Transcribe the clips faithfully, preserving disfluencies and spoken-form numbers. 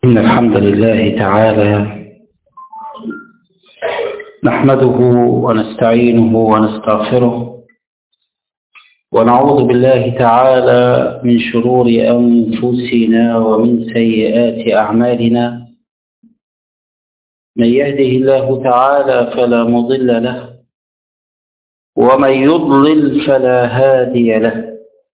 إن الحمد لله تعالى نحمده ونستعينه ونستغفره ونعوذ بالله تعالى من شرور أنفسنا ومن سيئات أعمالنا. من يهده الله تعالى فلا مضل له ومن يضلل فلا هادي له،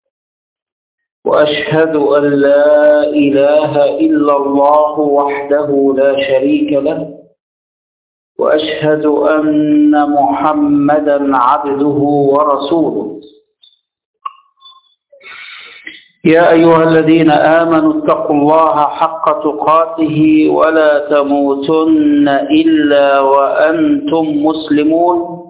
وأشهد أن لا إله إلا الله وحده لا شريك له، وأشهد أن محمدا عبده ورسوله. يا أيها الذين آمنوا اتقوا الله حق تقاته ولا تموتن إلا وأنتم مسلمون.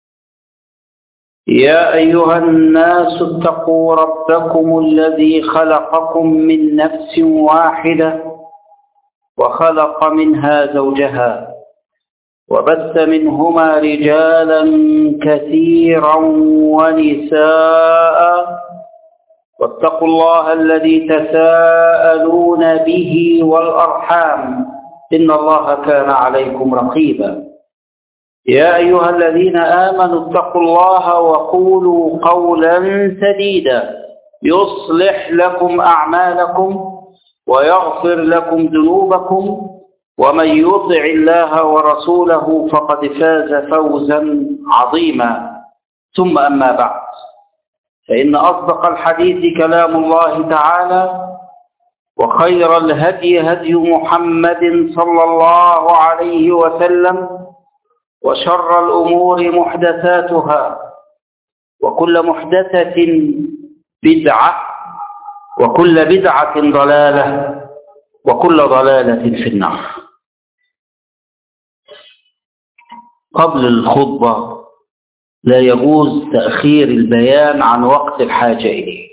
يا أيها الناس اتقوا ربكم الذي خلقكم من نفس واحدة وخلق منها زوجها وبث منهما رجالا كثيرا ونساء، واتقوا الله الذي تساءلون به والأرحام إن الله كان عليكم رقيبا. يا أيها الذين آمنوا اتقوا الله وقولوا قولا سديدا يصلح لكم أعمالكم ويغفر لكم ذنوبكم، ومن يطع الله ورسوله فقد فاز فوزا عظيما. ثم أما بعد، فإن أصدق الحديث كلام الله تعالى، وخير الهدي هدي محمد صلى الله عليه وسلم، وشر الأمور محدثاتها، وكل محدثة بدعة، وكل بدعة ضلالة، وكل ضلالة في النار. قبل الخطبة لا يجوز تأخير البيان عن وقت الحاجة إليه.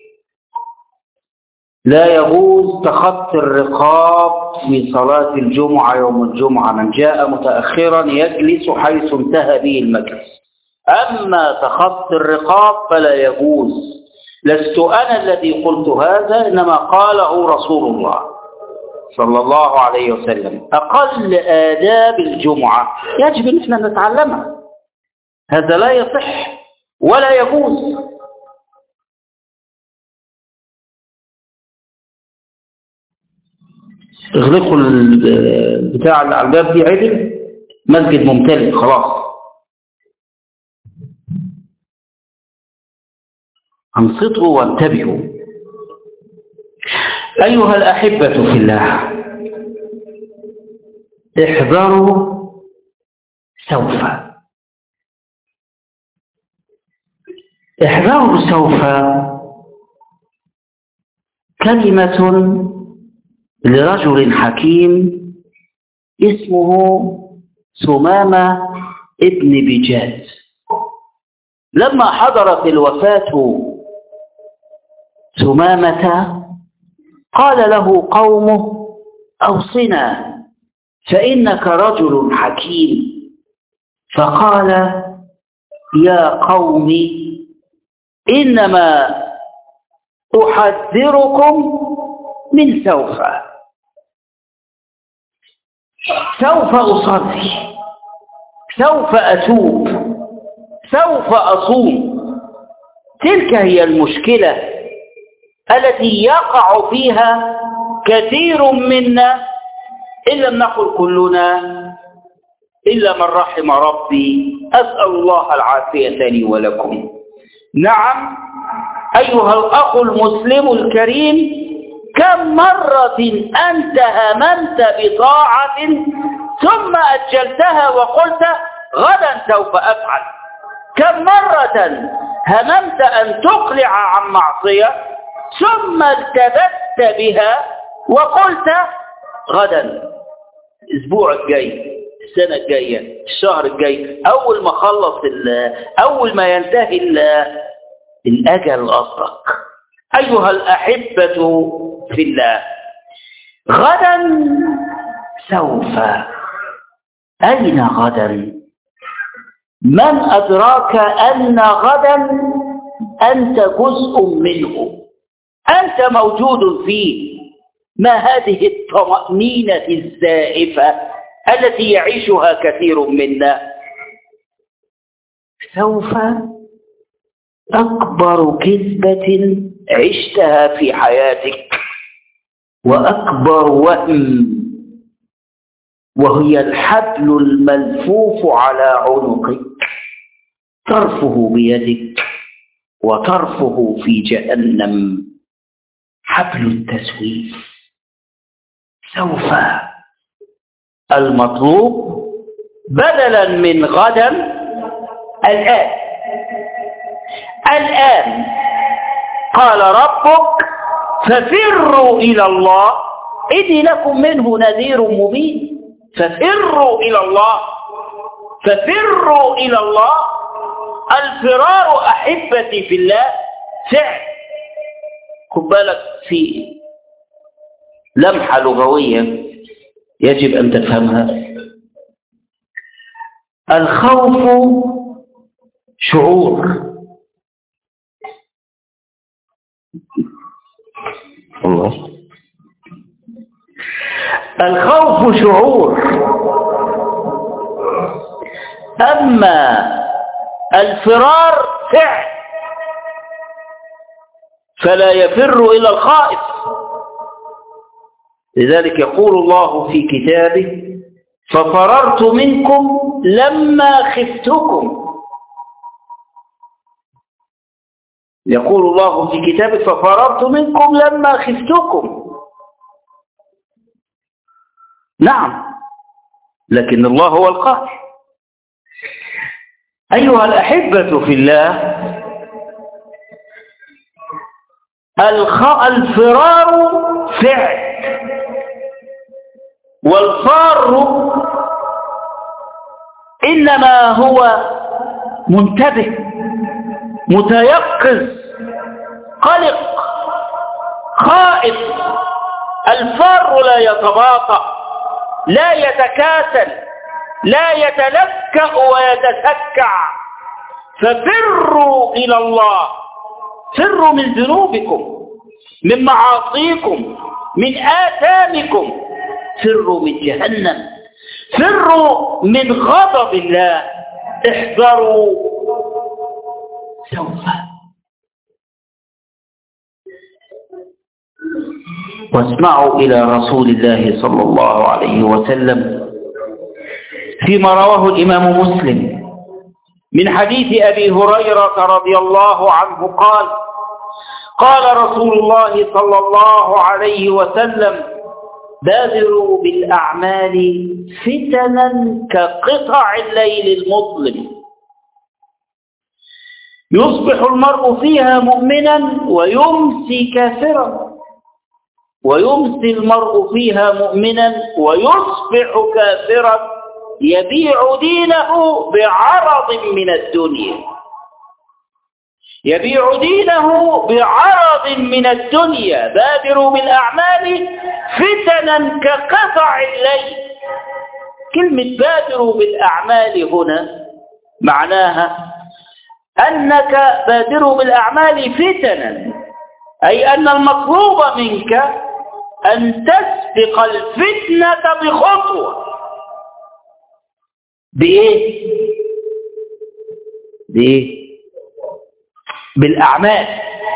لا يجوز تخطي الرقاب في صلاة الجمعة يوم الجمعة. من جاء متأخرا يجلس حيث انتهى به المجلس. أما تخطي الرقاب فلا يجوز. لست أنا الذي قلت هذا، إنما قاله رسول الله صلى الله عليه وسلم. أقل آداب الجمعة يجب أن احنا نتعلمها. هذا لا يصح ولا يجوز. اغلقوا بتاع الباب دي عدل، مسجد ممتلئ خلاص. انصتوا وانتبهوا. أيها الأحبة في الله، احذروا سوف. احذروا سوف كلمة لرجل حكيم اسمه ثمامة ابن بجاد. لما حضرت الوفاة ثمامة قال له قومه: أوصنا فإنك رجل حكيم. فقال: يا قوم إنما أحذركم من سوف. سوف أصلي، سوف أتوب، سوف أصوم. تلك هي المشكلة التي يقع فيها كثير منا، إن لم نقل كلنا إلا من رحم ربي. أسأل الله العافية لي ولكم. نعم أيها الأخ المسلم الكريم، كم مرة أنت هممت بطاعة ثم أجلتها وقلت غدا سوف أفعل؟ كم مرة هممت أن تقلع عن معصية ثم التبت بها وقلت غدا، الأسبوع الجاي، السنة الجاية، الشهر الجاي، أول ما خلص أول ما ينتهي الأجل أصدق. أيها الأحبة في الله، غدا سوف. أين غدا؟ من أدراك أن غدا أنت جزء منه، أنت موجود فيه. ما هذه الطمأنينة الزائفة التي يعيشها كثير منا؟ سوف أكبر كذبة عشتها في حياتك وأكبر وهم، وهي الحبل الملفوف على عنقك، طرفه بيدك وطرفه في جهنم، حبل التسويف. سوف المطلوب بدلا من غدا الآن. الآن قال ربك ففروا إلى الله إني لكم منه نذير مبين. ففروا إلى الله، ففروا إلى الله. الفرار أحبتي في الله فعل. خد بالك في لمحة لغوية يجب أن تفهمها. الخوف شعور، الله، الخوف شعور، أما الفرار فعل، فلا يفر إلى الخائف. لذلك يقول الله في كتابه ففررت منكم لما خفتكم. يقول الله في كتابه ففررت منكم لما خفتكم. نعم، لكن الله هو القاهر. أيها الأحبة في الله، الفرار فعل، والفار إنما هو منتبه متيقظ قلق خائف. الفار لا يتباطأ، لا يتكاسل، لا يتلكأ ويتسكع. ففروا إلى الله، فروا من ذنوبكم، من معاصيكم، من آثامكم، فروا من جهنم، فروا من غضب الله. احذروا سوف. واسمعوا إلى رسول الله صلى الله عليه وسلم فيما رواه الإمام مسلم من حديث أبي هريرة رضي الله عنه قال قال رسول الله صلى الله عليه وسلم بادروا بالأعمال فتنا كقطع الليل المظلم، يصبح المرء فيها مؤمنا ويمسي كافرا، ويمسي المرء فيها مؤمنا ويصبح كافرا، يبيع دينه بعرض من الدنيا، يبيع دينه بعرض من الدنيا. بادروا بالأعمال فتنا كقطع الليل. كلمة بادروا بالأعمال هنا معناها أنك بادروا بالأعمال فتنا، أي أن المطلوب منك أن تسبق الفتنة بخطوة. بإيه؟ بإيه؟ بالأعمال.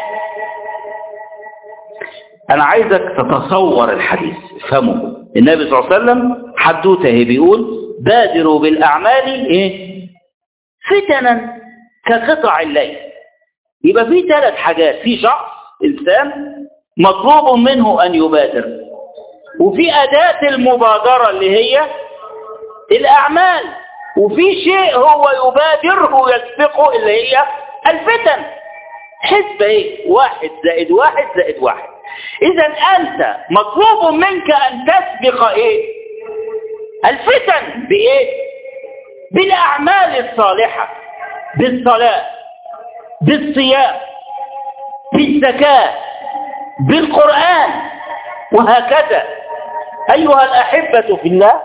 أنا عايزك تتصور الحديث، افهمه. النبي صلى الله عليه وسلم حدوته بيقول بادروا بالأعمال إيه؟ فتنا كقطع الليل. يبقى في ثلاث حاجات. في شخص إنسان مطلوب منه أن يبادر، وفي أداة المبادرة اللي هي الأعمال، وفي شيء هو يبادره يسبقه اللي هي الفتن. حسب ايه؟ واحد زائد واحد زائد واحد. إذا أنت مطلوب منك أن تسبق ايه؟ الفتن. بإيه؟ بالأعمال الصالحة، بالصلاة، بالصيام، بالزكاة، بالقرآن، وهكذا. أيها الأحبة في الله،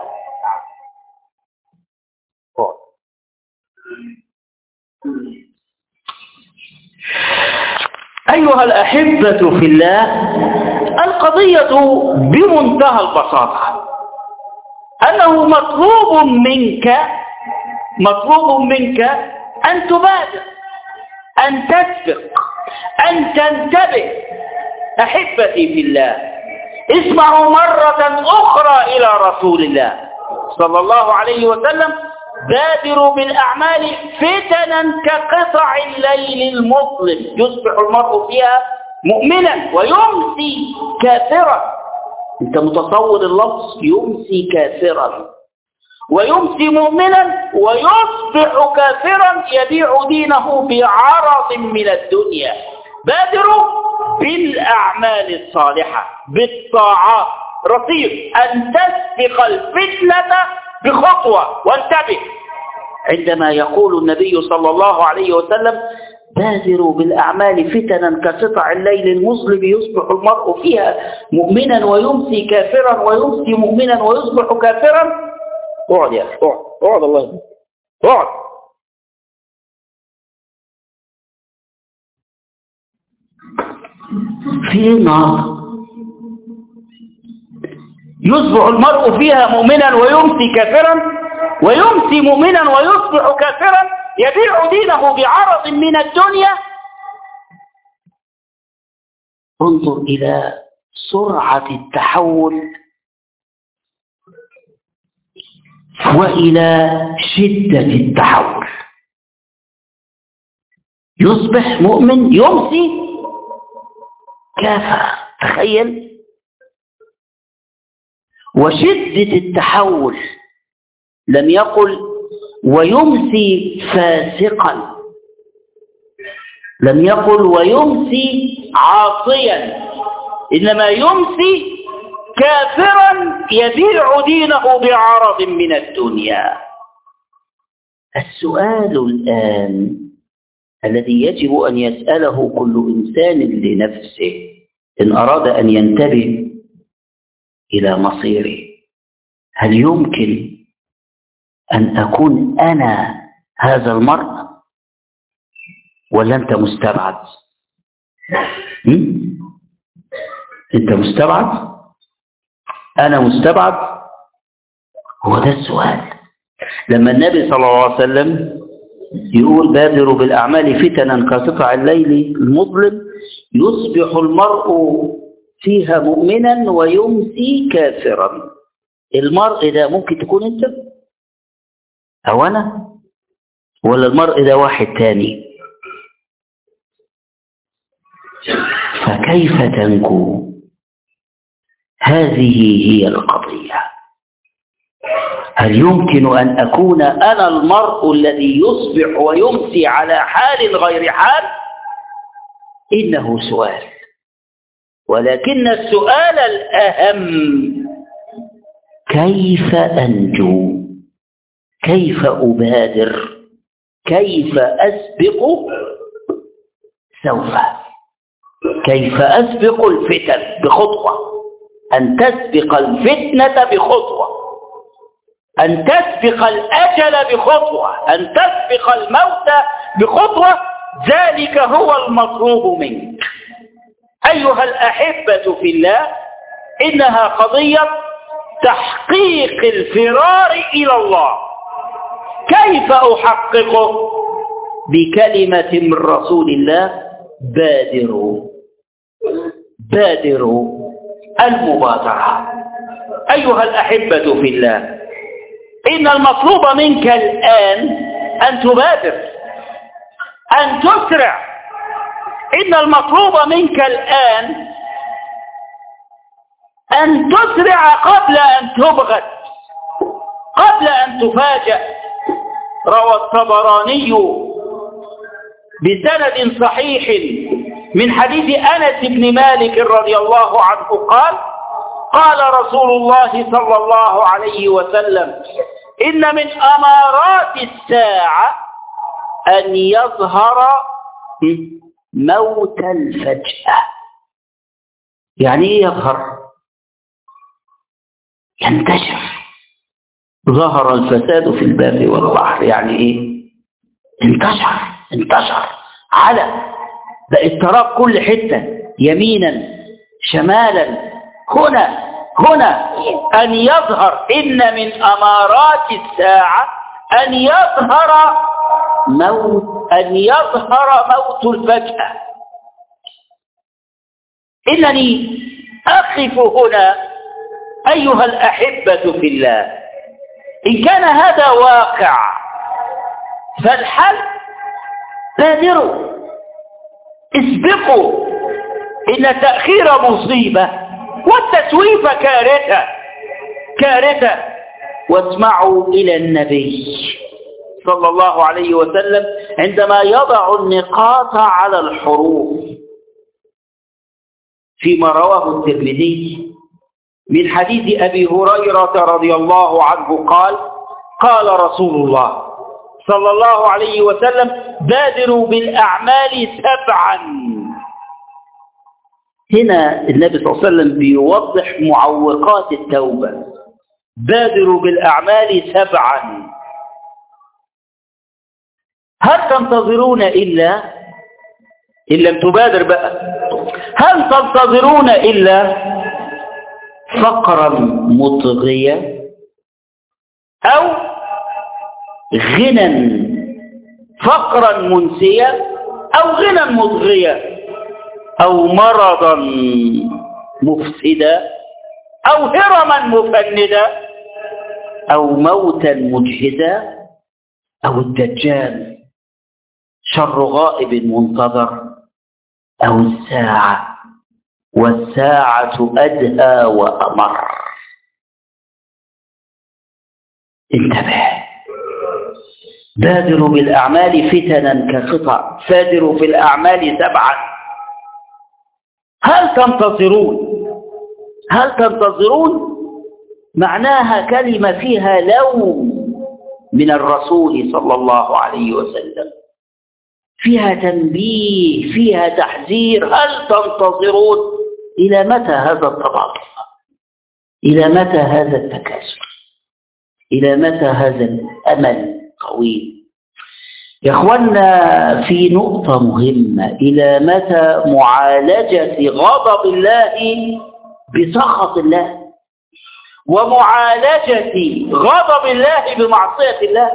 أيها الأحبة في الله، القضية بمنتهى البساطة أنه مطلوب منك مطلوب منك أن تبادر، أن تسبق، أن تنتبه. أحبتي في الله، اسمعوا مرة أخرى إلى رسول الله صلى الله عليه وسلم: بادروا بالأعمال فتنا كقطع الليل المظلم يصبح المرء فيها مؤمنا ويمسي كافرا. أنت متصور اللفظ؟ يمسي كافرا ويمسي مؤمنا ويصبح كافرا يبيع دينه بعرض من الدنيا. بادروا بالأعمال الصالحة بالطاعات. رصيد أن تسبق الفتنة بخطوة. وانتبه عندما يقول النبي صلى الله عليه وسلم: بادروا بالأعمال فتنا كقطع الليل المظلم يصبح المرء فيها مؤمنا ويمسي كافرا ويمسي مؤمنا ويصبح كافرا. اقعد يا أخي، اقعد اقعد الله يهديك، اقعد. في ايه النهارده؟ يصبح المرء فيها مؤمنا ويمسي كافرا ويمسي مؤمنا ويصبح كافرا يبيع دينه بعرض من الدنيا. انظر إلى سرعة التحول وإلى شدة التحول. يصبح مؤمن يمسي كافر، تخيل. وشدة التحول، لم يقل ويمسي فاسقا، لم يقل ويمسي عاصيا، إنما يمسي كافرا يبيع دينه بعرض من الدنيا. السؤال الآن الذي يجب أن يسأله كل إنسان لنفسه إن أراد أن ينتبه إلى مصيره: هل يمكن أن أكون أنا هذا المرء ولا أنت مستبعد؟ أنت مستبعد؟ أنا مستبعد؟ هو ده السؤال. لما النبي صلى الله عليه وسلم يقول: بادروا بالأعمال فتنا كقطع الليل المظلم يصبح المرء فيها مؤمنا ويمسي كافرا. المرء ده ممكن تكون أنت أو أنا، ولا المرء ده واحد تاني؟ فكيف تنجو؟ هذه هي القضية. هل يمكن أن أكون أنا المرء الذي يصبح ويمسي على حال غير حال؟ إنه سؤال، ولكن السؤال الأهم: كيف أنجو؟ كيف أبادر؟ كيف أسبق؟ سوف. كيف أسبق الفتن؟ بخطوة. أن تسبق الفتنة بخطوة، أن تسبق الأجل بخطوة، أن تسبق الموت بخطوة. ذلك هو المطلوب منك أيها الأحبة في الله. إنها قضية تحقيق الفرار إلى الله. كيف أحققه؟ بكلمة من رسول الله: بادروا. بادروا. المبادرة. أيها الأحبة في الله، إن المطلوب منك الآن أن تبادر، أن تسرع. إن المطلوب منك الآن أن تسرع قبل أن تبغت، قبل أن تفاجأ. روى الطبراني بسند صحيح من حديث أنس بن مالك رضي الله عنه قال: قال رسول الله صلى الله عليه وسلم: إن من أمارات الساعة أن يظهر موت الفجأة. يعني إيه يظهر؟ ينتشر. ظهر الفساد في البر والبحر. يعني إيه؟ انتشر انتشر على بقت تراب كل حتة، يمينا شمالا هنا هنا أن يظهر إن من أمارات الساعة أن يظهر موت أن يظهر موت الفجأة. إنني أقف هنا أيها الأحبة في الله، إن كان هذا واقع فالحل بادروا اسبقوا، إن التأخير مصيبة والتسويف كارثة كارثة. واسمعوا إلى النبي صلى الله عليه وسلم عندما يضع النقاط على الحروف فيما رواه الترمذي من حديث أبي هريرة رضي الله عنه قال قال رسول الله صلى الله عليه وسلم بادروا بالأعمال سبعا. هنا النبي صلى الله عليه وسلم بيوضح معوقات التوبة. بادروا بالأعمال سبعا. هل تنتظرون إلا إن لم تبادر بقى هل تنتظرون إلا فقرا مطغيا أو غنى فقرا منسيا أو غنى مطغيا أو مرضا مفسدا أو هرما مفندا أو موتا مجهدا أو الدجال شر غائب منتظر أو الساعة والساعة أدهى وأمر. انتبه. بادروا بالأعمال فتنا كقطع بادروا في الأعمال سبعا. هل تنتظرون هل تنتظرون معناها كلمة فيها لوم من الرسول صلى الله عليه وسلم، فيها تنبيه، فيها تحذير. هل تنتظرون؟ إلى متى هذا التباطؤ؟ إلى متى هذا التكاسل؟ إلى متى هذا الأمل الطويل؟ يا إخوانا في نقطة مهمة، إلى متى معالجة غضب الله بسخط الله ومعالجة غضب الله بمعصية الله؟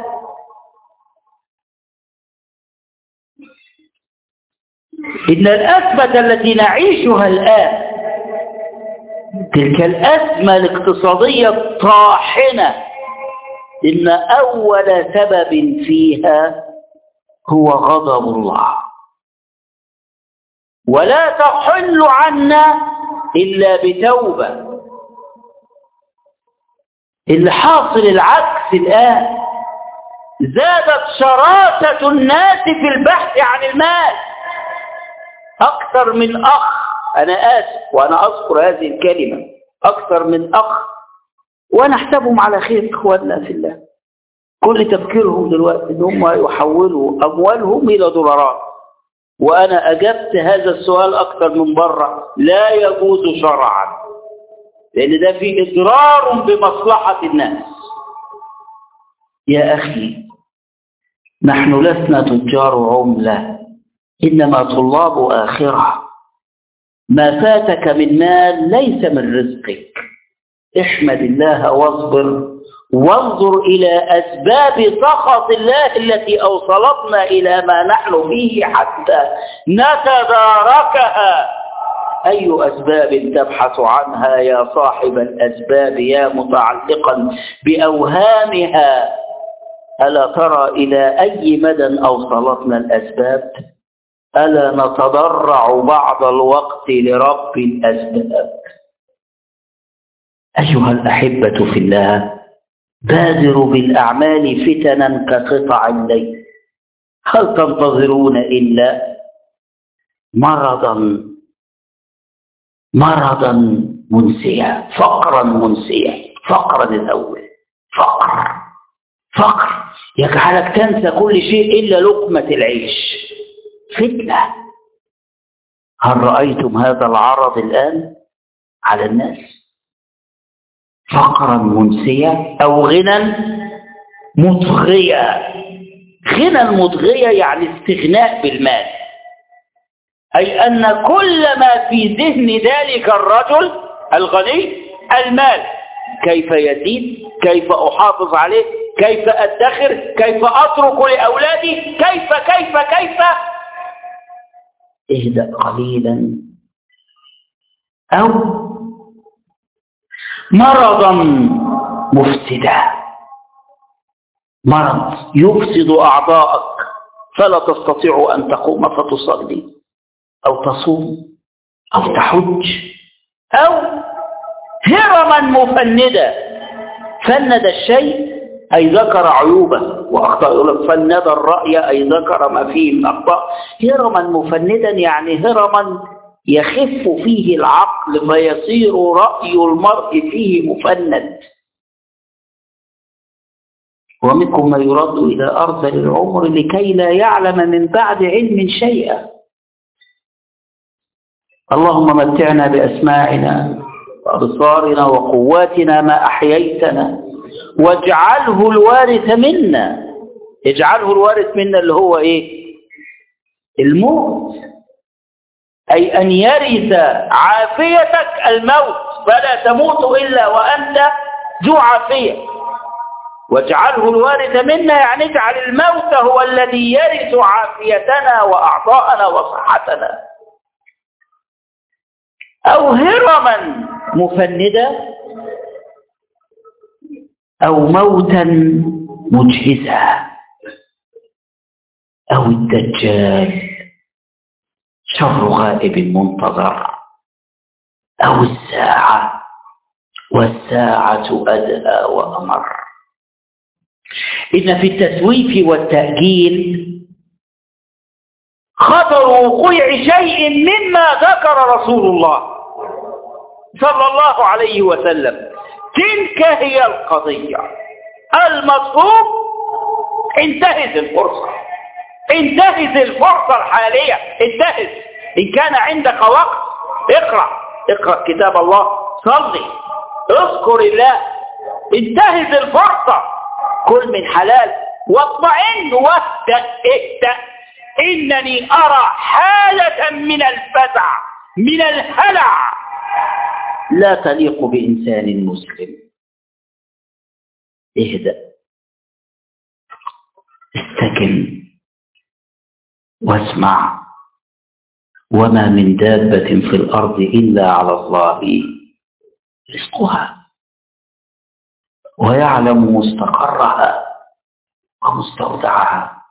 إن الأزمة التي نعيشها الآن تلك الأزمة الاقتصادية الطاحنة إن أول سبب فيها هو غضب الله، ولا تحل عنا إلا بتوبة. اللي حاصل العكس الآن، زادت شراسة الناس في البحث عن المال. أكثر من أخ، أنا آسف وأنا أذكر هذه الكلمة، أكثر من أخ وأنا أحسبهم على خير إخواننا في الله، كل تفكيرهم دلوقتي إن هم يحولوا أموالهم إلى دولارات. وأنا أجبت هذا السؤال أكثر من مرة، لا يجوز شرعا، لأن ده فيه إضرار بمصلحة الناس. يا أخي نحن لسنا تجار عملة، إنما طلاب آخرة. ما فاتك من مال ليس من رزقك، احمد الله واصبر وانظر إلى أسباب سخط الله التي أوصلتنا إلى ما نحن فيه حتى نتداركها. أي أسباب تبحث عنها يا صاحب الأسباب يا متعلقا بأوهامها؟ ألا ترى إلى أي مدى أوصلتنا الأسباب؟ ألا نتضرع بعض الوقت لرب الأسباب؟ أيها الأحبة في الله، بادروا بالأعمال فتنا كقطع الليل. هل تنتظرون إلا مرضا مرضا منسيا، فقرا منسيا؟ فقرا الأول، فقر فقر يجعلك تنسى كل شيء إلا لقمة العيش. فتنة. هل رأيتم هذا العرض الآن على الناس؟ فقرا منسيا أو غنى مطغيا. غنى مطغيا يعني استغناء بالمال. أي أن كل ما في ذهن ذلك الرجل الغني المال، كيف يزيد، كيف أحافظ عليه، كيف أدخر، كيف أترك لأولادي، كيف كيف كيف. اهدأ قليلا. أو مرضا مفسدا، مرض يفسد أعضاءك فلا تستطيع أن تقوم فتصلي أو تصوم أو تحج. أو هرما مفندا، فند الشيء أي ذكر عيوبه وأخطأ، يقول لك فند الرأي أي ذكر ما فيه من أخطاء. هرما مفندا يعني هرما يخف فيه العقل فيصير رأي المرء فيه مفند. ومنكم من يرد إلى أرذل العمر لكي لا يعلم من بعد علم شيئا. اللهم متعنا بأسماعنا وأبصارنا وقواتنا ما أحييتنا واجعله الوارث منا. اجعله الوارث منا اللي هو إيه؟ الموت، أي أن يرث عافيتك الموت، فلا تموت إلا وأنت ذو عافية. واجعله الوارث منا يعني اجعل الموت هو الذي يرث عافيتنا وأعضاءنا وصحتنا. أو هرما مفندا، أو موتا مجهزا، أو الدجال شر غائب منتظر، أو الساعة والساعة أدهى وأمر. إن في التسويف والتأجيل خطر وقوع شيء مما ذكر رسول الله صلى الله عليه وسلم. تلك هي القضية المطلوب. انتهز الفرصة، انتهز الفرصة الحالية، انتهز. إن كان عندك وقت اقرأ اقرأ كتاب الله، صلي، اذكر الله، انتهز الفرصة، كل من حلال واطمئن واهدأ اهدأ. إنني أرى حالة من الفزع من الهلع لا تليق بإنسان مسلم. اهدأ، استكن واسمع. وما من دابة في الأرض إلا على الله رزقها ويعلم مستقرها ومستودعها.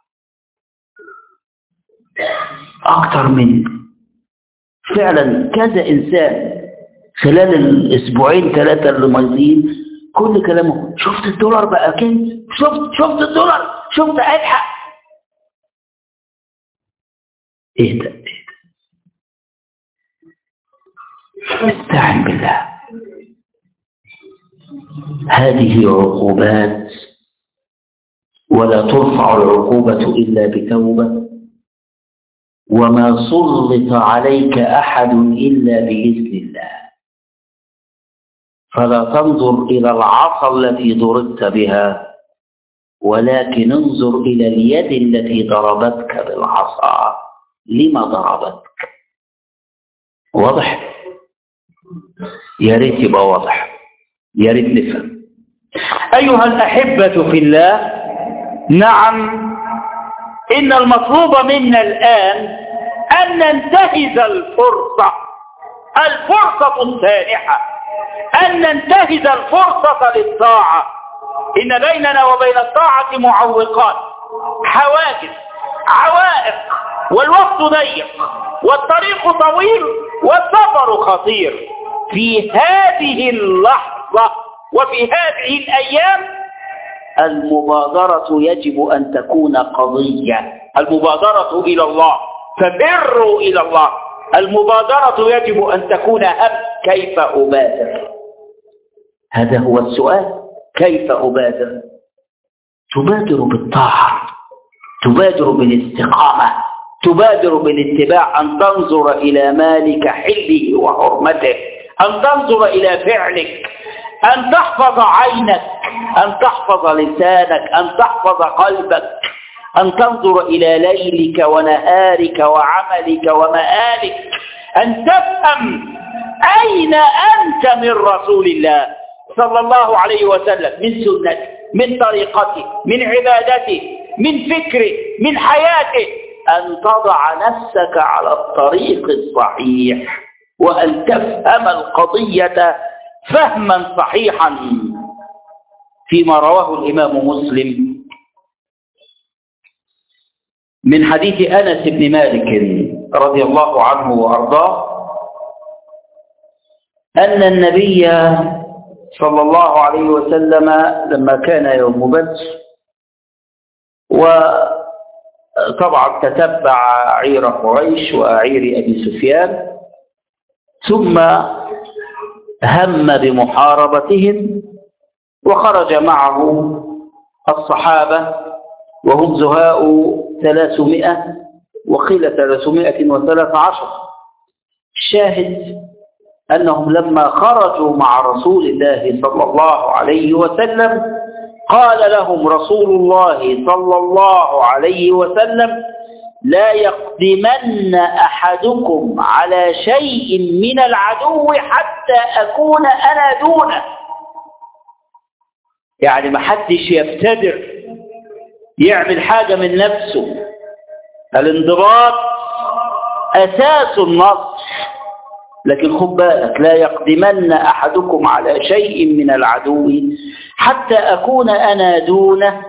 أكثر من فعلا كذا إنسان خلال الأسبوعين ثلاثة اللي ماضيين كل كلامه شفت الدولار بقى كنز، شفت شفت الدولار، شفت ألحق. اهدأ اهدأ، استعن بالله. هذه عقوبات، ولا ترفع العقوبة إلا بتوبة، وما سلط عليك أحد إلا بإذن الله. فلا تنظر إلى العصا التي ضربت بها، ولكن انظر إلى اليد التي ضربتك بالعصا، لما ضربتك. واضح؟ يا ريت يبقى واضح، يا ريت نفهم. أيها الأحبة في الله، نعم إن المطلوب منا الآن أن ننتهز الفرصة، الفرصة السانحة، أن ننتهز الفرصة للطاعة. إن بيننا وبين الطاعة معوقات، حواجز، عوائق، والوقت ضيق والطريق طويل والسفر خطير. في هذه اللحظة وفي هذه الأيام المبادرة يجب أن تكون قضية. المبادرة إلى الله، فبروا إلى الله. المبادرة يجب أن تكون هم. كيف أبادر؟ هذا هو السؤال. كيف أبادر؟ تبادر بالطاعة، تبادر بالاستقامة، تبادر بالاتباع. أن تنظر إلى مالك حله وحرمته، أن تنظر إلى فعلك، أن تحفظ عينك، أن تحفظ لسانك، أن تحفظ قلبك، أن تنظر إلى ليلك ونهارك وعملك ومآلك، أن تفهم أين أنت من رسول الله صلى الله عليه وسلم، من سنته، من طريقته، من عبادته، من فكره، من حياته، أن تضع نفسك على الطريق الصحيح وأن تفهم القضية فهما صحيحا. فيما رواه الإمام مسلم من حديث أنس بن مالك رضي الله عنه وأرضاه أن النبي صلى الله عليه وسلم لما كان يوم بدر وطبعا تتبع عير قريش وعير أبي سفيان ثم هم بمحاربتهم، وخرج معه الصحابة وهم زهاء ثلاثمائة وقيل ثلاثمائة وثلاث عشر. الشاهد أنهم لما خرجوا مع رسول الله صلى الله عليه وسلم قال لهم رسول الله صلى الله عليه وسلم: لا يقدمن أحدكم على شيء من العدو حتى أكون أنا دونه. يعني ما حدش يفتدر يعمل حاجة من نفسه. الانضباط أساس النصر، لكن خد بالك: لا يقدمن أحدكم على شيء من العدو حتى أكون أنا دونه.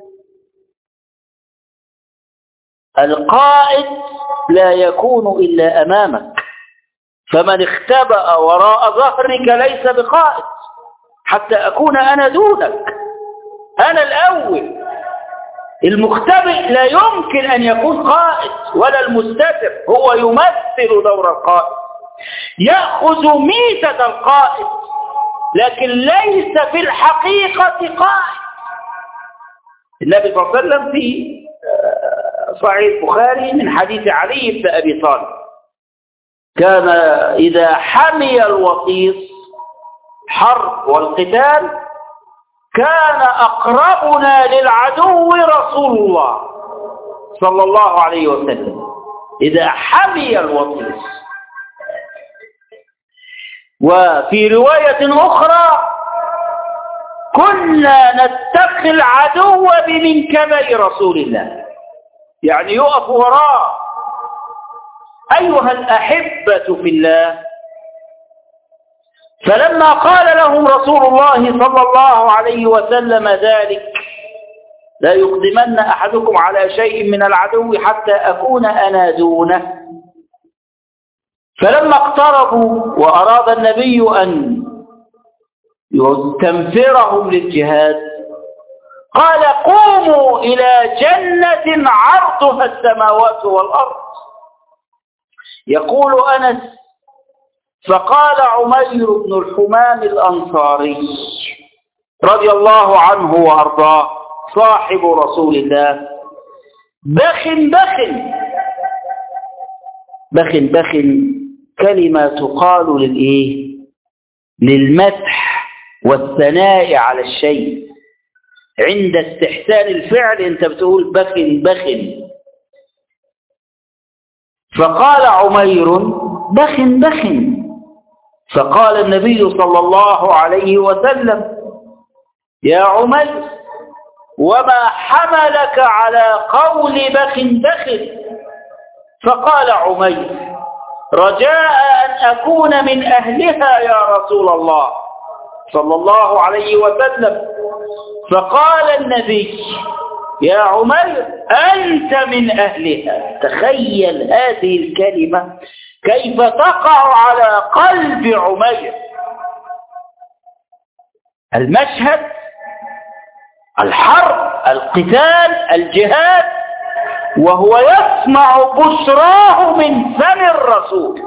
القائد لا يكون إلا أمامك، فمن اختبأ وراء ظهرك ليس بقائد. حتى أكون أنا دونك، أنا الأول. المختبئ لا يمكن أن يكون قائد، ولا المستتر، هو يمثل دور القائد، يأخذ ميزة القائد، لكن ليس في الحقيقة قائد. النبي صلى الله عليه وسلم في صحيح البخاري من حديث علي بن أبي طالب كان إذا حمي الوطيس حرب والقتال كان أقربنا للعدو رسول الله صلى الله عليه وسلم إذا حمي الوطيس. وفي رواية أخرى: كنا نتقي العدو بمنكبي رسول الله، يعني يقف وراء. أيها الأحبة في الله، فلما قال لهم رسول الله صلى الله عليه وسلم ذلك: لا يقدمن أحدكم على شيء من العدو حتى أكون أنا دونه، فلما اقتربوا وأراد النبي أن يستنفرهم للجهاد قال: قوموا إلى جنة عرضها السماوات والأرض. يقول أنس: فقال عمير بن الحمام الأنصاري رضي الله عنه وأرضاه صاحب رسول الله: بخ بخ بخ بخ كلمة تقال للإيه؟ للمدح والثناء على الشيء. عند استحسان الفعل أنت بتقول بخ بخ. فقال عمير: بخ بخ. فقال النبي صلى الله عليه وسلم: يا عمير، وما حملك على قول بخ بخ؟ فقال عمير: رجاء أن أكون من أهلها يا رسول الله صلى الله عليه وسلم. فقال النبي: يا عمير، أنت من أهلها. تخيل هذه الكلمة كيف تقع على قلب عمير. المشهد، الحرب، القتال، الجهاد، وهو يسمع بشراه من فم الرسول.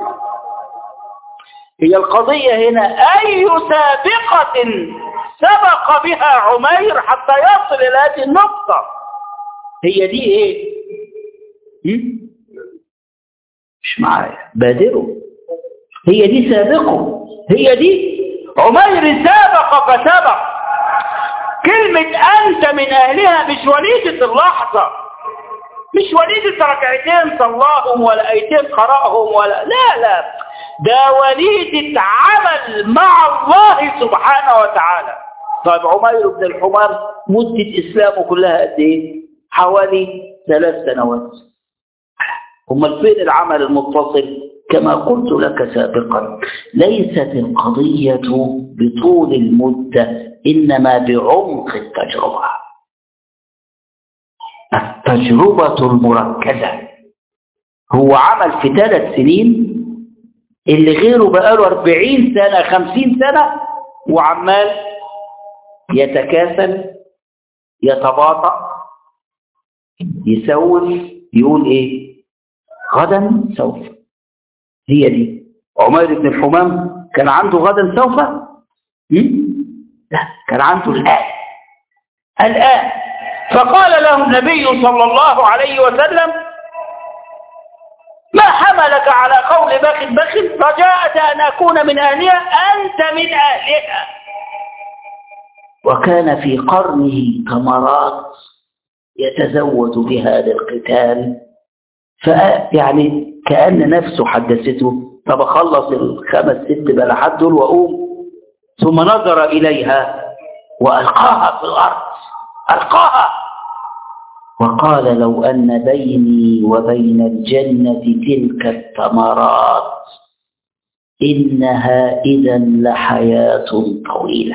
هي القضية هنا أي سابقة سبق بها عمير حتى يصل إلى هذه النقطة؟ هي دي إيه؟ مش معايا، بادروا. هي دي سابقه، هي دي عمير سابق فسبق. كلمة أنت من أهلها مش وليدة اللحظة، مش وليد انت ركعتين صلاهم ولا ايتين قرأهم ولا لا لا، ده وليد اتعامل مع الله سبحانه وتعالى. طيب عمير بن الحمام مدة إسلامه كلها قد إيه؟ حوالي ثلاث سنوات. امال فين العمل المتصل؟ كما قلت لك سابقا، ليست القضية بطول المدة إنما بعمق التجربة. التجربة المركزة. هو عمل في ثلاث سنين اللي غيره بقاله أربعين سنة خمسين سنة وعمال يتكاسل يتباطأ يسوف يقول ايه؟ غدا سوف. هي دي. عمير بن الحمام كان عنده غدا سوف؟ لا، كان عنده الآن. الآن. فقال له النبي صلى الله عليه وسلم: ما حملك على قول بخ بخ رجاء أن أكون من أهلها؟ أنت من أهلها. وكان في قرنه تمرات يتزود بهذا القتال، فيعني كأن نفسه حدثته: طب أخلص الخمس ست بلحات دول وأقوم. ثم نظر إليها وألقاها في الأرض، ألقاها وقال: لو أن بيني وبين الجنة تلك الثمرات إنها إذا لحياة طويلة.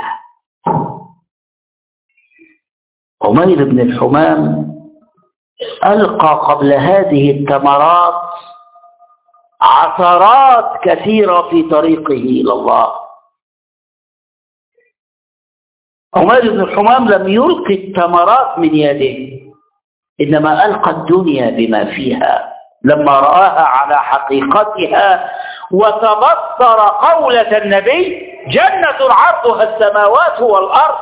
عمير بن الحمام ألقى قبل هذه الثمرات عثرات كثيرة في طريقه إلى الله. عمير بن الحمام لم يلقي الثمرات من يده، إنما ألقى الدنيا بما فيها لما رآها على حقيقتها وتبصر قولة النبي: جنة عرضها السماوات والأرض.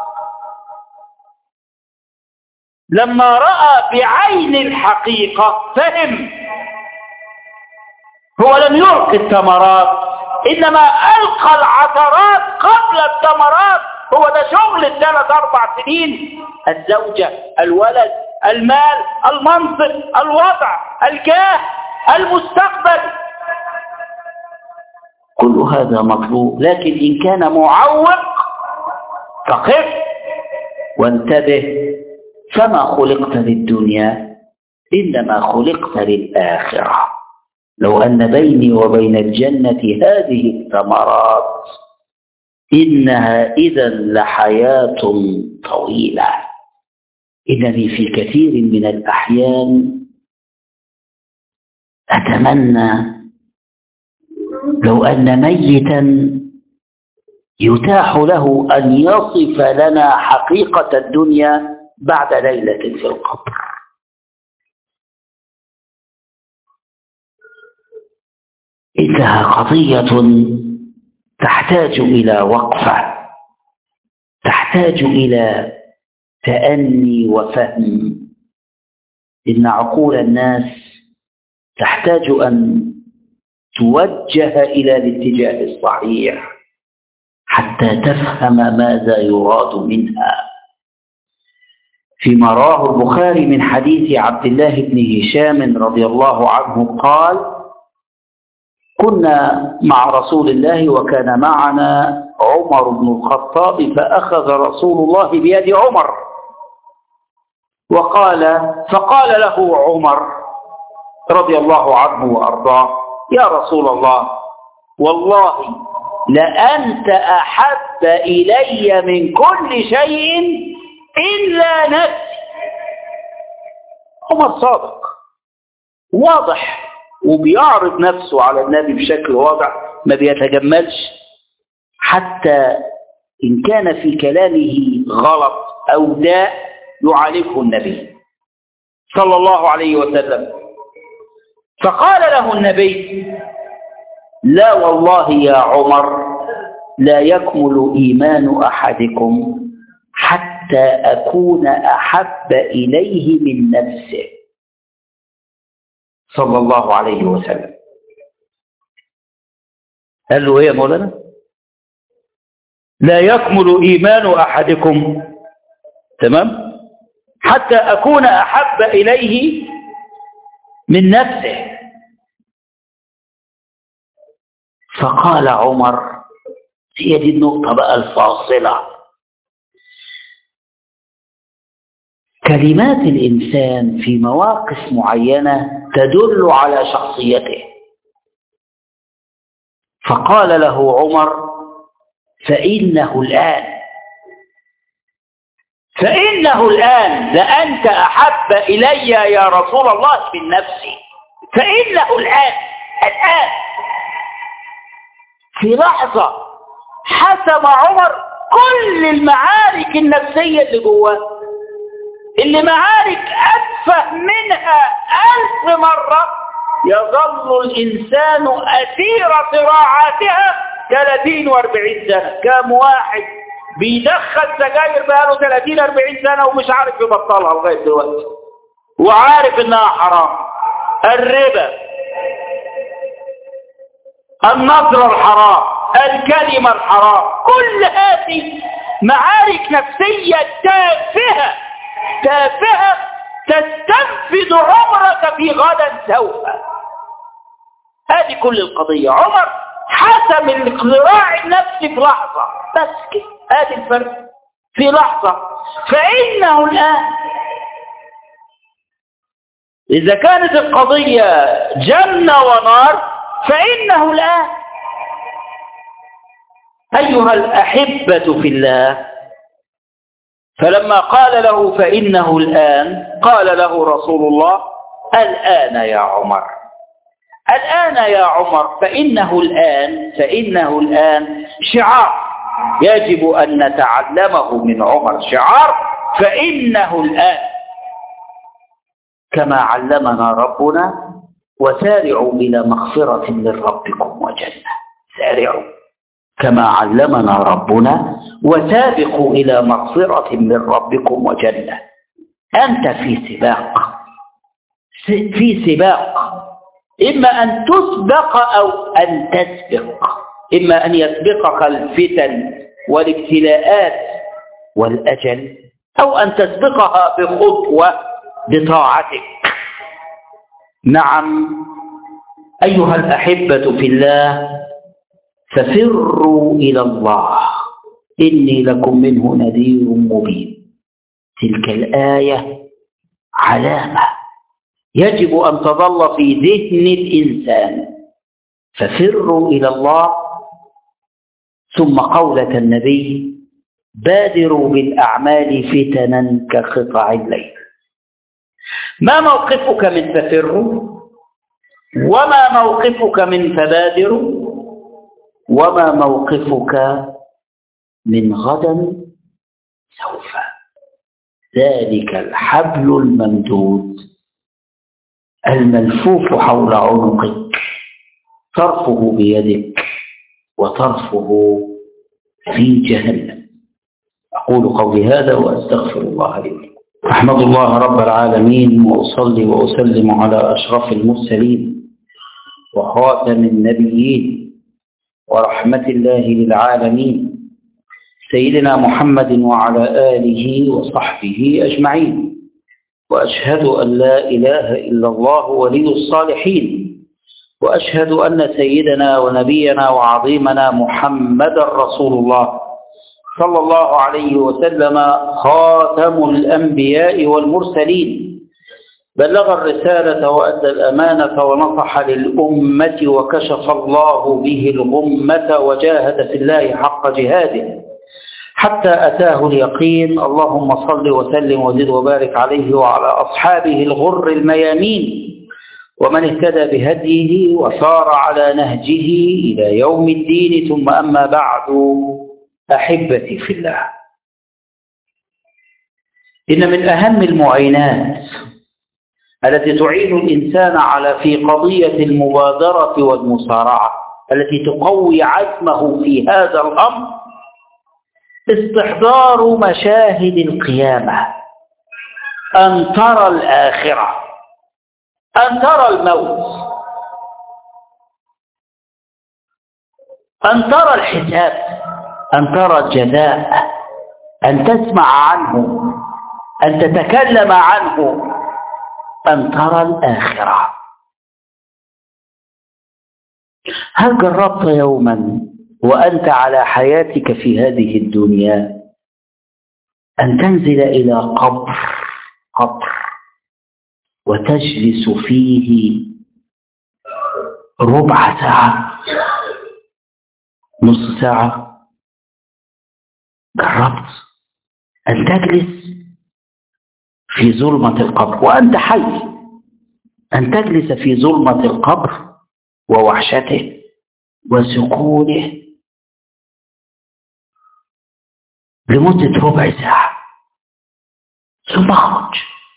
لما رأى بعين الحقيقة فهم. هو لم يلقي الثمرات، إنما ألقى العثرات قبل الثمرات. هو ده شغل الثلاث أربع سنين: الزوجة، الولد، المال، المنصب، الوضع، الجاه، المستقبل. كل هذا مطلوب، لكن إن كان معوق فقف وانتبه. فما خلقت للدنيا إنما خلقت للآخرة. لو أن بيني وبين الجنة هذه الثمرات إنها إذا لحياة طويلة. إنني في كثير من الأحيان أتمنى لو أن ميتا يتاح له أن يصف لنا حقيقة الدنيا بعد ليلة في القبر. إنها قضية تحتاج إلى وقفة، تحتاج إلى تأني وفهم. إن عقول الناس تحتاج أن توجه إلى الاتجاه الصحيح حتى تفهم ماذا يراد منها. فيما رواه البخاري من حديث عبد الله بن هشام رضي الله عنه قال: كنا مع رسول الله وكان معنا عمر بن الخطاب، فأخذ رسول الله بيد عمر وقال فقال له عمر رضي الله عنه وأرضاه: يا رسول الله، والله لأنت أحب إلي من كل شيء إلا نفسي. عمر صادق واضح وبيعرض نفسه على النبي بشكل واضح، ما بيتجملش. حتى إن كان في كلامه غلط أو داء يعالجه النبي صلى الله عليه وسلم. فقال له النبي: لا والله يا عمر، لا يكمل إيمان أحدكم حتى أكون أحب إليه من نفسه صلى الله عليه وسلم. قال له إيه يا مولانا؟ لا يكمل إيمان أحدكم، تمام، حتى أكون أحب إليه من نفسه. فقال عمر، هي دي النقطة بقى الفاصلة، كلمات الإنسان في مواقف معينة تدل على شخصيته. فقال له عمر: فإنه الآن فإنه الآن لأنت أحب إلي يا رسول الله من نفسي. فإنه الآن الآن في لحظة حسم عمر كل المعارك النفسية اللي جواه، اللي معارك أتفه منها ألف مرة يظل الإنسان أسير صراعاتها ثلاثين وأربعين سنة. كم واحد بيدخل سجاير بقاله ثلاثين أربعين سنة ومش عارف يبطلها لغاية دلوقتي، وعارف إنها حرام. الربا، النظر الحرام، الكلمة الحرام، كل هذه معارك نفسية تافهة تافهة تستنفذ عمرك في غدا سوف. هذه كل القضية. عمر حسم الصراع النفسي في لحظة بس كده، هذه الفرق، في لحظة. فإنه الآن، إذا كانت القضية جنة ونار فإنه الآن. أيها الأحبة في الله، فلما قال له فإنه الآن، قال له رسول الله: الآن يا عمر، الآن يا عمر. فإنه الآن فإنه الآن شعار يجب أن نتعلمه من عمر، شعار فإنه الآن، كما علمنا ربنا: وسارعوا إلى مغفرة من ربكم وجنة. سارعوا كما علمنا ربنا، وسابقوا إلى مغفرة من ربكم وجنة. أنت في سباق، في سباق، إما أن تسبق أو أن تسبق، إما أن يسبقك الفتن والابتلاءات والأجل، أو أن تسبقها بخطوة بطاعتك. نعم أيها الأحبة في الله، ففروا إلى الله إني لكم منه نذير مبين. تلك الآية علامة يجب أن تظل في ذهن الإنسان. ففروا إلى الله، ثم قولة النبي: بادروا بالأعمال فتنا كقطع الليل. ما موقفك من ففروا؟ وما موقفك من فبادروا؟ وما موقفك من غدا سوف؟ ذلك الحبل الممدود الملفوف حول عنقك، طرفه بيدك وطرفه في جهنم. أقول قولي هذا وأستغفر الله لي. أحمد الله رب العالمين، وأصلي وأسلم على أشرف المرسلين وخاتم النبيين ورحمة الله للعالمين، سيدنا محمد وعلى آله وصحبه أجمعين. وأشهد أن لا إله إلا الله ولي الصالحين، وأشهد أن سيدنا ونبينا وعظيمنا محمد رسول الله صلى الله عليه وسلم خاتم الأنبياء والمرسلين، بلغ الرسالة وأدى الأمانة ونصح للأمة وكشف الله به الغمة وجاهد في الله حق جهاده حتى أتاه اليقين. اللهم صل وسلم وزد وبارك عليه وعلى أصحابه الغر الميامين ومن اهتدى بهديه وسار على نهجه إلى يوم الدين. ثم أما بعد، أحبتي في الله، إن من أهم المعينات التي تعين الإنسان على في قضية المبادرة والمسارعة التي تقوي عزمه في هذا الأمر استحضار مشاهد القيامة، أن ترى الآخرة، أن ترى الموت، أن ترى الحساب، أن ترى الجزاء، أن تسمع عنه، أن تتكلم عنه، أن ترى الآخرة. هل جربت يوما وأنت على حياتك في هذه الدنيا أن تنزل إلى قبر قبر وتجلس فيه ربع ساعة، نص ساعة؟ جربت أن تجلس في ظلمة القبر وأنت حي، أن تجلس في ظلمة القبر ووحشته وسكونه لمدة ربع ساعة ثم اخرج؟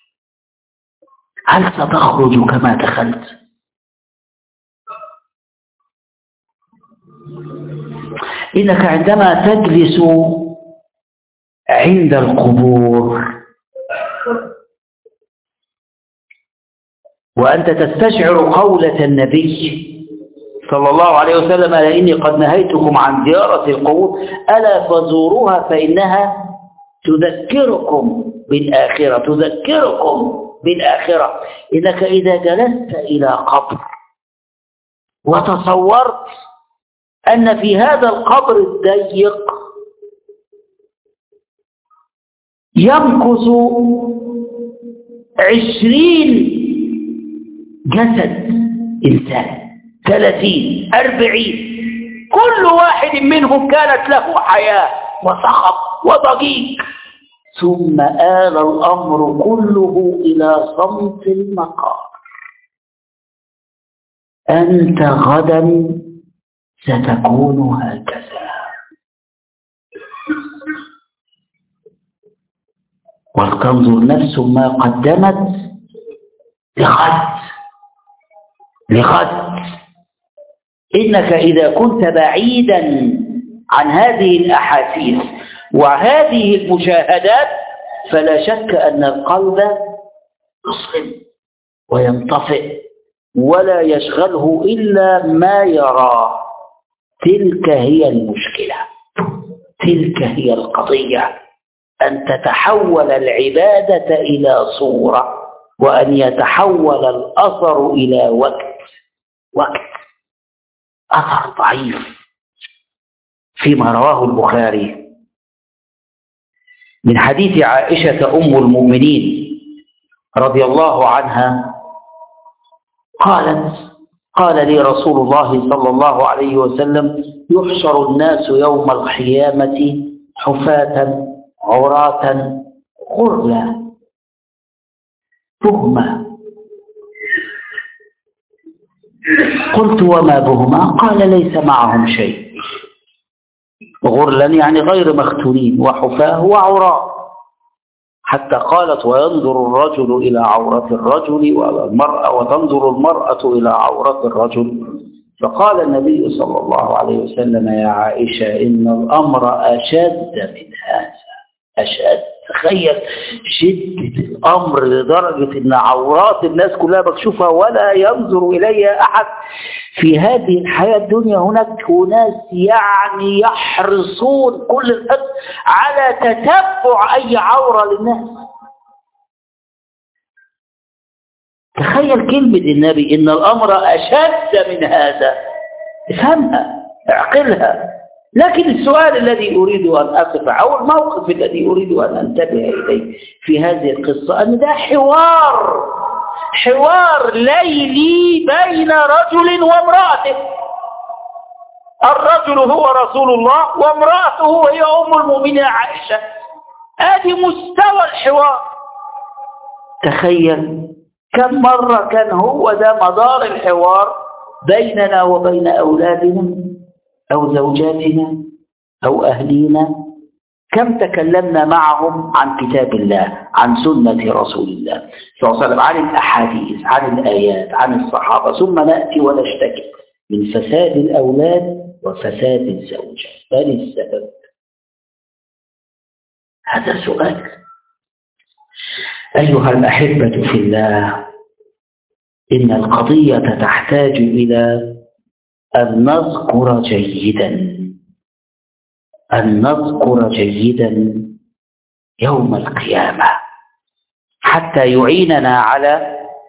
هل ستخرج كما دخلت؟ إنك عندما تجلس عند القبور وأنت تستشعر قولة النبي صلى الله عليه وسلم: ألا إني قد نهيتكم عن زيارة القبور ألا فزوروها فإنها تذكركم بالآخرة تذكركم بالآخرة. إنك إذا جلست إلى قبر وتصورت أن في هذا القبر الضيق يمكث عشرين جسد إنسان، ثلاثين، أربعين، كل واحد منهم كانت له حياة وصخب وضجيج، ثم آل الأمر كله إلى صمت المقام. أنت غدا ستكون هكذا. ولتنظر نفس ما قدمت لغد لغد. إنك إذا كنت بعيدا عن هذه الأحاسيس وهذه المشاهدات فلا شك أن القلب يصغم وينطفئ ولا يشغله إلا ما يراه. تلك هي المشكلة، تلك هي القضية، أن تتحول العبادة إلى صورة وأن يتحول الأثر إلى وقت وقت أثر ضعيف. فيما رواه البخاري من حديث عائشة أم المؤمنين رضي الله عنها قالت: قال لي رسول الله صلى الله عليه وسلم: يحشر الناس يوم القيامة حفاة عراة غرلا بهما. قلت: وما بهما؟ قال: ليس معهم شيء. غرلا يعني غير مختونين، وحفاه وعراة، حتى قالت: وينظر الرجل إلى عورة الرجل والمرأة وتنظر المرأة إلى عورة الرجل. فقال النبي صلى الله عليه وسلم: يا عائشة إن الأمر أشد من هذا. أشد. تخيل شدة الأمر لدرجة أن عورات الناس كلها بتشوفها ولا ينظر إليها أحد. في هذه الحياة الدنيا هناك ناس يعني يحرصون كل الحرص على تتبع أي عورة للناس. تخيل كلمة النبي إن الأمر أشد من هذا، افهمها، اعقلها. لكن السؤال الذي أريد أن أقف أو الموقف الذي أريد أن أنتبه إليه في هذه القصة أن ده حوار حوار ليلي بين رجل وامرأته. الرجل هو رسول الله وامرأته هي أم المؤمنين عائشة. هذه مستوى الحوار. تخيل كم مرة كان هو ده مدار الحوار بيننا وبين أولادنا أو زوجاتنا أو أهلينا. كم تكلمنا معهم عن كتاب الله، عن سنة رسول الله صلى الله عليه وسلم، عن الأحاديث، عن الآيات، عن الصحابة، ثم نأتي ونشتكي من فساد الأولاد وفساد الزوجة. بل السبب؟ هذا سؤال. أيها الأحبة في الله، إن القضية تحتاج إلى أن نذكر جيدا أن نذكر جيدا يوم القيامة حتى يعيننا على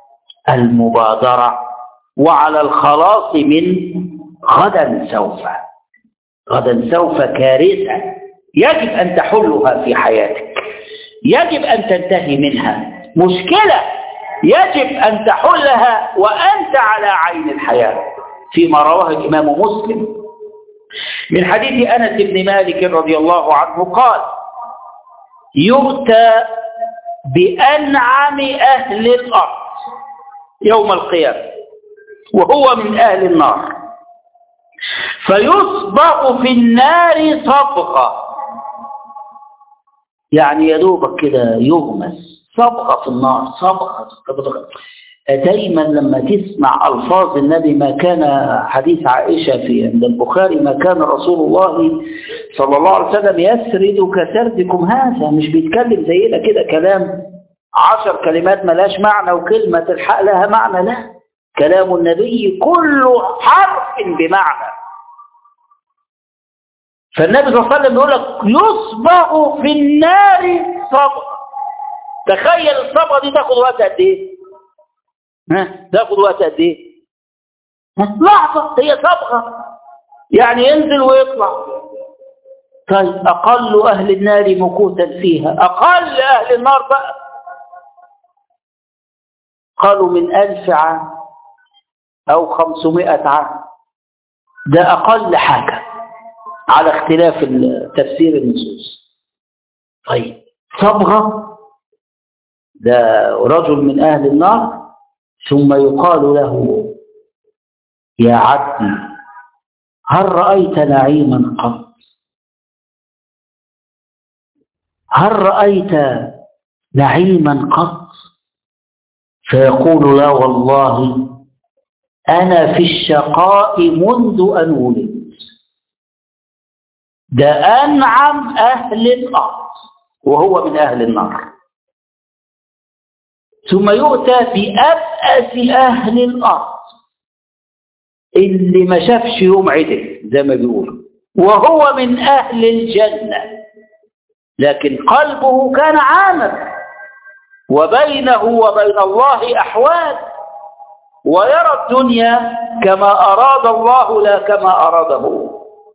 المبادرة وعلى الخلاص من غدا سوف. غدا سوف كارثة يجب أن تحلها في حياتك، يجب أن تنتهي منها، مشكلة يجب أن تحلها وأنت على عين الحياة، فيما رواه الإمام مسلم من حديث أنس بن مالك رضي الله عنه قال: يؤتى بأنعم أهل الأرض يوم القيامة وهو من أهل النار، فيصبغ في النار صبغة، يعني يدوبك كده يغمس، صبغة في النار، صبغة. دايما لما تسمع ألفاظ النبي، ما كان حديث عائشة في عند البخاري: ما كان رسول الله صلى الله عليه وسلم يسرد كسردكم هذا، مش بيتكلم زينا كده كلام عشر كلمات ملاش معنى وكلمة تلحق لها معنى، لا، كلام النبي كل حرف بمعنى. فالنبي صلى الله عليه وسلم يقول لك يصبغ في النار صبغة. تخيل الصبغة دي تاخد وقت قد ايه؟ ها تاخد وقت قد ايه؟ لحظة، هي صبغة يعني ينزل ويطلع. طيب أقل أهل النار مكوثا فيها، أقل أهل النار بقى قالوا من ألف عام أو خمسمائة عام، ده أقل حاجة على اختلاف تفسير النصوص. طيب صبغة، ده رجل من أهل النار، ثم يقال له: يا عبدي هل رأيت نعيما قط؟ هل رأيت نعيما قط؟ فيقول: لا والله أنا في الشقاء منذ أن ولدت. ده أنعم أهل الأرض وهو من أهل النار. ثم يؤتى بأبأس أهل الأرض اللي ما شافش يوم عدل زي ما بيقولوا، وهو من أهل الجنة، لكن قلبه كان عامر، وبينه وبين الله أحوال، ويرى الدنيا كما أراد الله لا كما أراده.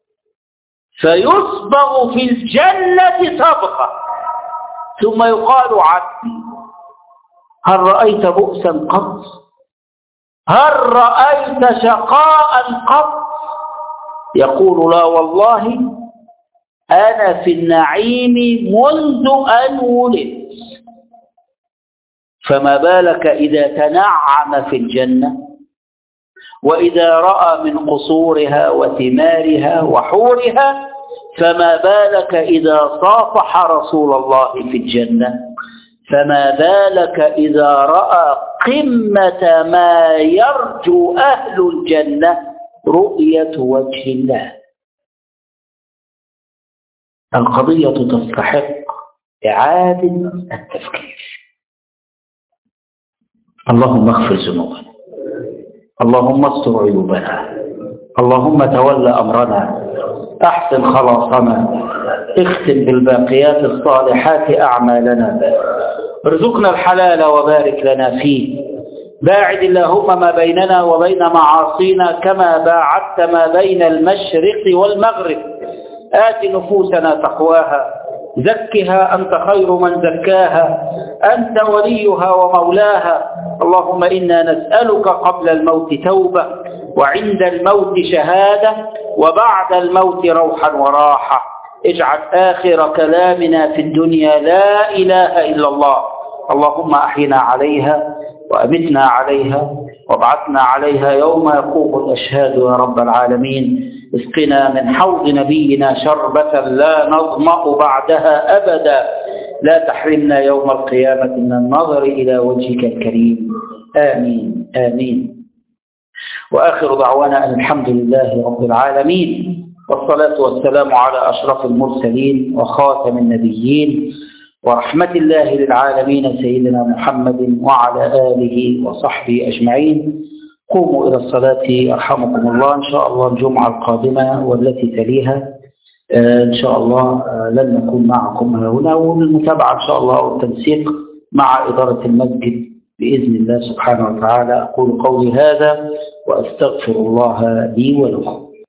فيصبغ في الجنة صبغة، ثم يقال: عبدي هل رأيت بؤسا قط؟ هل رأيت شقاء قط؟ يقول: لا والله أنا في النعيم منذ أن ولدت. فما بالك إذا تنعم في الجنة، وإذا رأى من قصورها وثمارها وحورها، فما بالك إذا صافح رسول الله في الجنة، فما بالك إذا رأى قمة ما يرجو أهل الجنة، رؤية وجه الله. القضية تستحق إعادة التفكير. اللهم اغفر ذنوبنا، اللهم استر عيوبنا، اللهم تول أمرنا، أحسن خلاصنا، اختم بالباقيات الصالحات أعمالنا، ارزقنا الحلال وبارك لنا فيه، باعد اللهم ما بيننا وبين معاصينا كما باعدت ما بين المشرق والمغرب. آت نفوسنا تقواها، زكها أنت خير من زكاها، أنت وليها ومولاها. اللهم إنا نسألك قبل الموت توبة، وعند الموت شهادة، وبعد الموت روحا وراحة. اجعل آخر كلامنا في الدنيا لا إله إلا الله. اللهم أحينا عليها وأمتنا عليها وابعثنا عليها يوم يقوم الأشهاد يا رب العالمين. اسقنا من حوض نبينا شربة لا نظمأ بعدها أبدا. لا تحرمنا يوم القيامة من النظر إلى وجهك الكريم. آمين آمين. وآخر دعوانا أن الحمد لله رب العالمين، والصلاة والسلام على أشرف المرسلين وخاتم النبيين ورحمة الله للعالمين سيدنا محمد وعلى آله وصحبه أجمعين. قوموا إلى الصلاة أرحمكم الله. إن شاء الله الجمعة القادمة والتي تليها إن شاء الله لن نكون معكم هنا، والمتابعة إن شاء الله والتنسيق مع إدارة المسجد بإذن الله سبحانه وتعالى. أقول قولي هذا وأستغفر الله لي ولكم.